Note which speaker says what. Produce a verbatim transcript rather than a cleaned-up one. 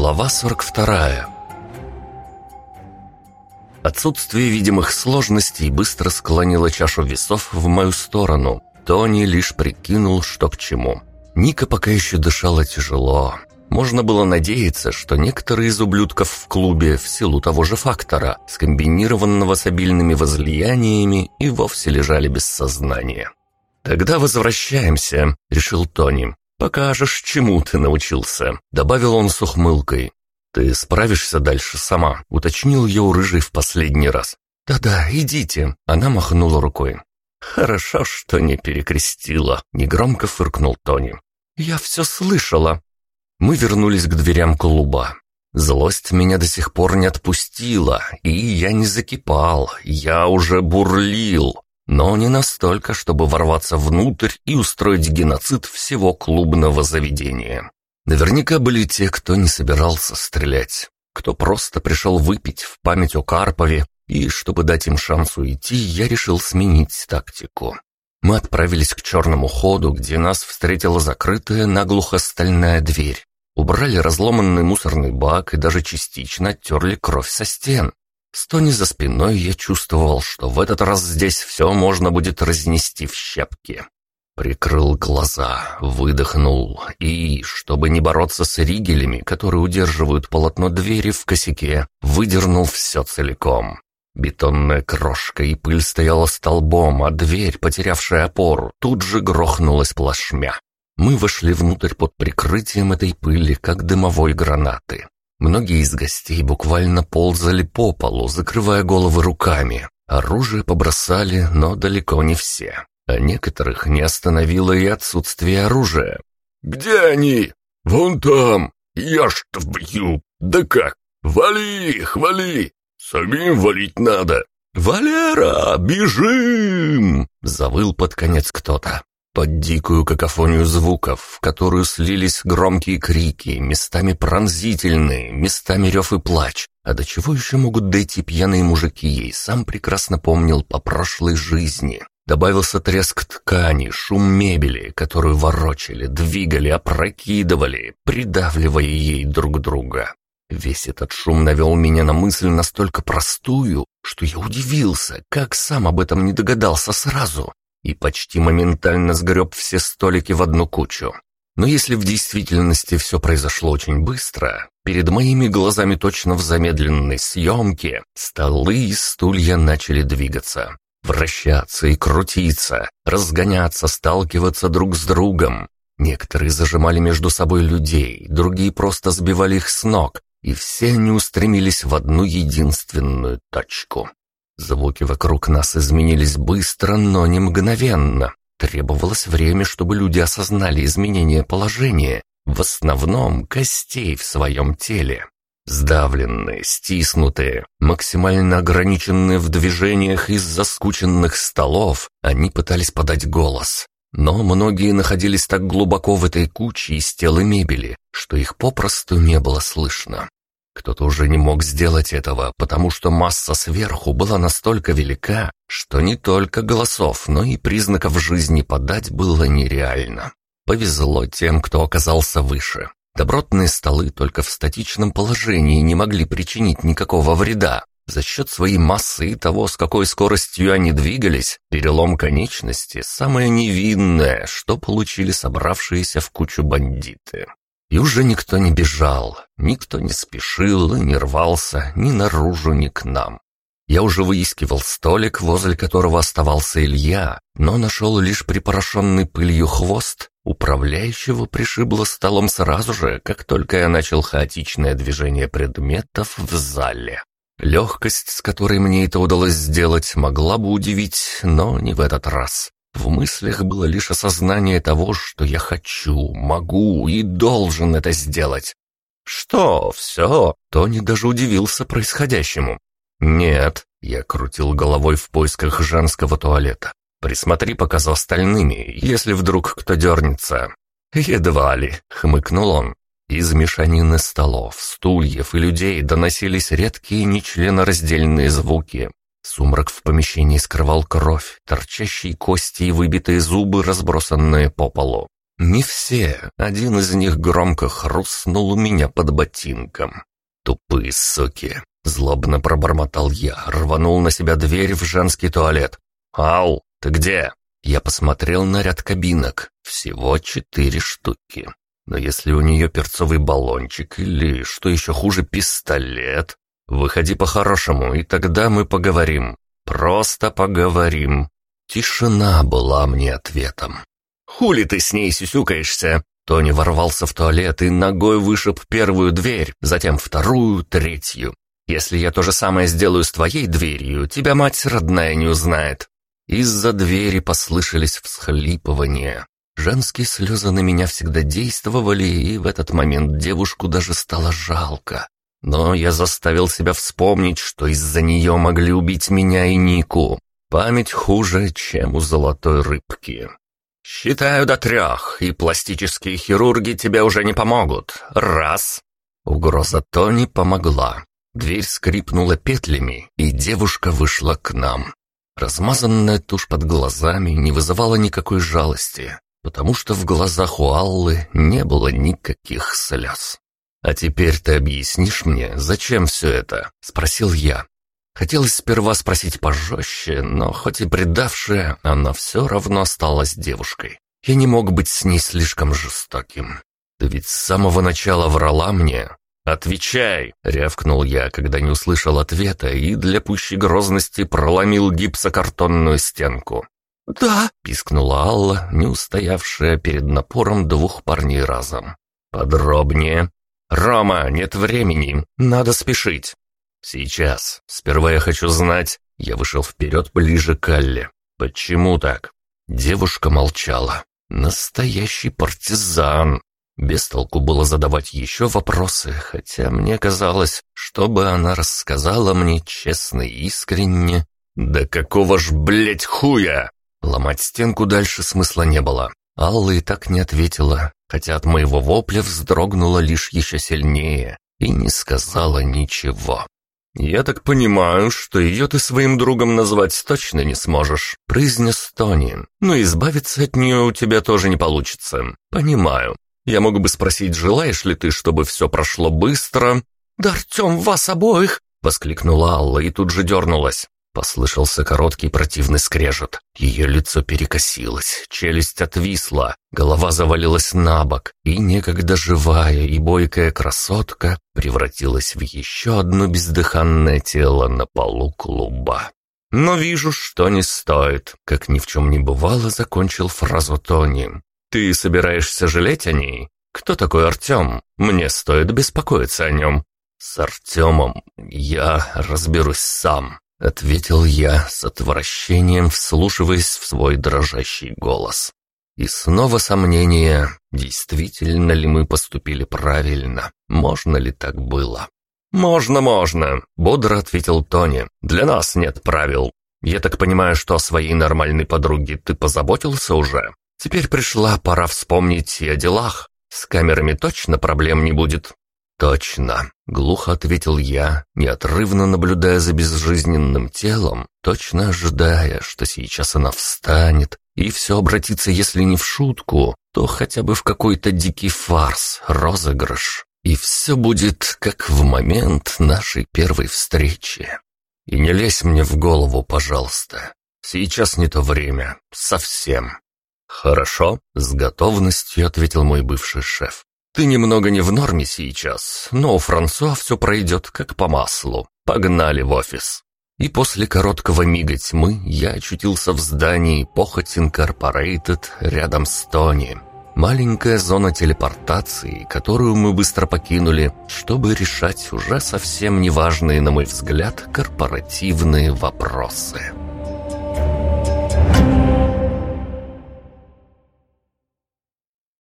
Speaker 1: Глава сорок вторая. Отсутствие видимых сложностей быстро склонило чашу весов в мою сторону. Тони лишь прикинул, что к чему. Ника пока еще дышала тяжело. Можно было надеяться, что некоторые из ублюдков в клубе в силу того же фактора, скомбинированного с обильными возлияниями, и вовсе лежали без сознания. «Тогда возвращаемся», — решил Тони. «Покажешь, чему ты научился», — добавил он с ухмылкой. «Ты справишься дальше сама», — уточнил я у рыжей в последний раз. «Да-да, идите», — она махнула рукой. «Хорошо, что не перекрестила», — негромко фыркнул Тони. «Я все слышала». Мы вернулись к дверям клуба. Злость меня до сих пор не отпустила, и я не закипал, я уже бурлил. Но не настолько, чтобы ворваться внутрь и устроить геноцид всего клубного заведения. Наверняка были те, кто не собирался стрелять, кто просто пришел выпить в память о Карпове, и чтобы дать им шанс уйти, я решил сменить тактику. Мы отправились к черному ходу, где нас встретила закрытая наглухо стальная дверь. Убрали разломанный мусорный бак и даже частично оттерли кровь со стен. Стоя за спиной, я чувствовал, что в этот раз здесь все можно будет разнести в щепки. Прикрыл глаза, выдохнул и, чтобы не бороться с ригелями, которые удерживают полотно двери в косяке, выдернул все целиком. Бетонная крошка и пыль стояла столбом, а дверь, потерявшая опору, тут же грохнулась плашмя. Мы вошли внутрь под прикрытием этой пыли, как дымовой гранаты. Многие из гостей буквально ползали по полу, закрывая головы руками. Оружие побросали, но далеко не все. А некоторых не остановило и отсутствие оружия.
Speaker 2: «Где они?» «Вон там! Я ж твою! Да как? Вали их, вали! Самим валить надо!»
Speaker 1: «Валера, бежим!» — завыл под конец кто-то. Под дикую какофонию звуков, в которую слились громкие крики, местами пронзительные, местами рев и плач. А до чего еще могут дойти пьяные мужики, ей сам прекрасно помнил по прошлой жизни. Добавился треск ткани, шум мебели, которую ворочали, двигали, опрокидывали, придавливая ей друг друга. Весь этот шум навел меня на мысль настолько простую, что я удивился, как сам об этом не догадался сразу. И почти моментально сгреб все столики в одну кучу. Но если в действительности все произошло очень быстро, перед моими глазами точно в замедленной съемке столы и стулья начали двигаться, вращаться и крутиться, разгоняться, сталкиваться друг с другом. Некоторые зажимали между собой людей, другие просто сбивали их с ног, и все они устремились в одну единственную точку. Звуки вокруг нас изменились быстро, но не мгновенно. Требовалось время, чтобы люди осознали изменение положения, в основном костей в своем теле. Сдавленные, стиснутые, максимально ограниченные в движениях из-за скученных столов, они пытались подать голос. Но многие находились так глубоко в этой куче из тел и мебели, что их попросту не было слышно. Кто-то уже не мог сделать этого, потому что масса сверху была настолько велика, что не только голосов, но и признаков жизни подать было нереально. Повезло тем, кто оказался выше. Добротные столы только в статичном положении не могли причинить никакого вреда. За счет своей массы и того, с какой скоростью они двигались, перелом конечности – самое невинное, что получили собравшиеся в кучу бандиты. И уже никто не бежал, никто не спешил и не рвался ни наружу, ни к нам. Я уже выискивал столик, возле которого оставался Илья, но нашел лишь припорошенный пылью хвост. Управляющего пришибло столом сразу же, как только я начал хаотичное движение предметов в зале. Легкость, с которой мне это удалось сделать, могла бы удивить, но не в этот раз. В мыслях было лишь осознание того, что я хочу, могу и должен это сделать. «Что, все?» Тони даже удивился происходящему. «Нет», — я крутил головой в поисках женского туалета. «Присмотри пока за остальными, если вдруг кто дернется». «Едва ли», — хмыкнул он. Из мешанины столов, стульев и людей доносились редкие нечленораздельные звуки. Сумрак в помещении скрывал кровь, торчащие кости и выбитые зубы, разбросанные по полу. Не все. Один из них громко хрустнул у меня под ботинком. «Тупые суки!» — злобно пробормотал я, рванул на себя дверь в женский туалет. «Ау, ты где?» Я посмотрел на ряд кабинок. Всего четыре штуки. Но если у нее перцовый баллончик или, что еще хуже, пистолет, выходи по-хорошему, и тогда мы поговорим. Просто поговорим. Тишина была мне ответом. «Хули ты с ней сюсюкаешься?» Тони ворвался в туалет и ногой вышиб первую дверь, затем вторую, третью. «Если я то же самое сделаю с твоей дверью, тебя мать родная не узнает». Из-за двери послышались всхлипывания. Женские слезы на меня всегда действовали, и в этот момент девушку даже стало жалко. Но я заставил себя вспомнить, что из-за нее могли убить меня и Нику. Память хуже, чем у золотой рыбки. «Считаю до трех, и пластические хирурги тебе уже не помогут. Раз!» Угроза Тони помогла. Дверь скрипнула петлями, и девушка вышла к нам. Размазанная тушь под глазами не вызывала никакой жалости, потому что в глазах у Аллы не было никаких слез. «А теперь ты объяснишь мне, зачем все это?» — спросил я. Хотелось сперва спросить пожестче, но хоть и предавшая, она все равно осталась девушкой. Я не мог быть с ней слишком жестоким. Ты ведь с самого начала врала мне. «Отвечай!» — рявкнул я, когда не услышал ответа, и для пущей грозности проломил гипсокартонную стенку. «Да!» — пискнула Алла, не устоявшая перед напором двух парней разом. «Подробнее!» «Рома, нет времени, надо спешить!» «Сейчас. Сперва я хочу знать...» Я вышел вперед ближе к Алле. «Почему так?» Девушка молчала. «Настоящий партизан!» Без толку было задавать еще вопросы, хотя мне казалось, чтобы она рассказала мне честно и искренне. «Да какого ж, блять, хуя!» Ломать стенку дальше смысла не было. Алла и так не ответила, хотя от моего вопля вздрогнула лишь еще сильнее и не сказала ничего. «Я так понимаю, что ее ты своим другом назвать точно не сможешь», — произнес Тони. «Но избавиться от нее у тебя тоже не получится. Понимаю. Я мог бы спросить, желаешь ли ты, чтобы все прошло быстро?» «Да Артем, вас обоих!» — воскликнула Алла и тут же дернулась. Послышался короткий противный скрежет. Ее лицо перекосилось, челюсть отвисла, голова завалилась на бок, и некогда живая и бойкая красотка превратилась в еще одно бездыханное тело на полу клуба. «Но вижу, что не стоит», — как ни в чем не бывало, закончил фразу Тони. «Ты собираешься жалеть о ней? Кто такой Артем? Мне стоит беспокоиться о нем». «С Артемом я разберусь сам», — ответил я с отвращением, вслушиваясь в свой дрожащий голос. И снова сомнение, действительно ли мы поступили правильно, можно ли так было. «Можно, можно», — бодро ответил Тони. «Для нас нет правил. Я так понимаю, что о своей нормальной подруге ты позаботился уже? Теперь пришла пора вспомнить и о делах. С камерами точно проблем не будет?» «Точно», — глухо ответил я, неотрывно наблюдая за безжизненным телом, точно ожидая, что сейчас она встанет, и все обратится, если не в шутку, то хотя бы в какой-то дикий фарс, розыгрыш, и все будет, как в момент нашей первой встречи. И не лезь мне в голову, пожалуйста. Сейчас не то время, совсем. «Хорошо», — с готовностью ответил мой бывший шеф. «Ты немного не в норме сейчас, но у Франсуа все пройдет как по маслу. Погнали в офис». И после короткого мига тьмы я очутился в здании Похоть Инкорпорейтед рядом с Тони. Маленькая зона телепортации, которую мы быстро покинули, чтобы решать уже совсем неважные, на мой взгляд, корпоративные вопросы.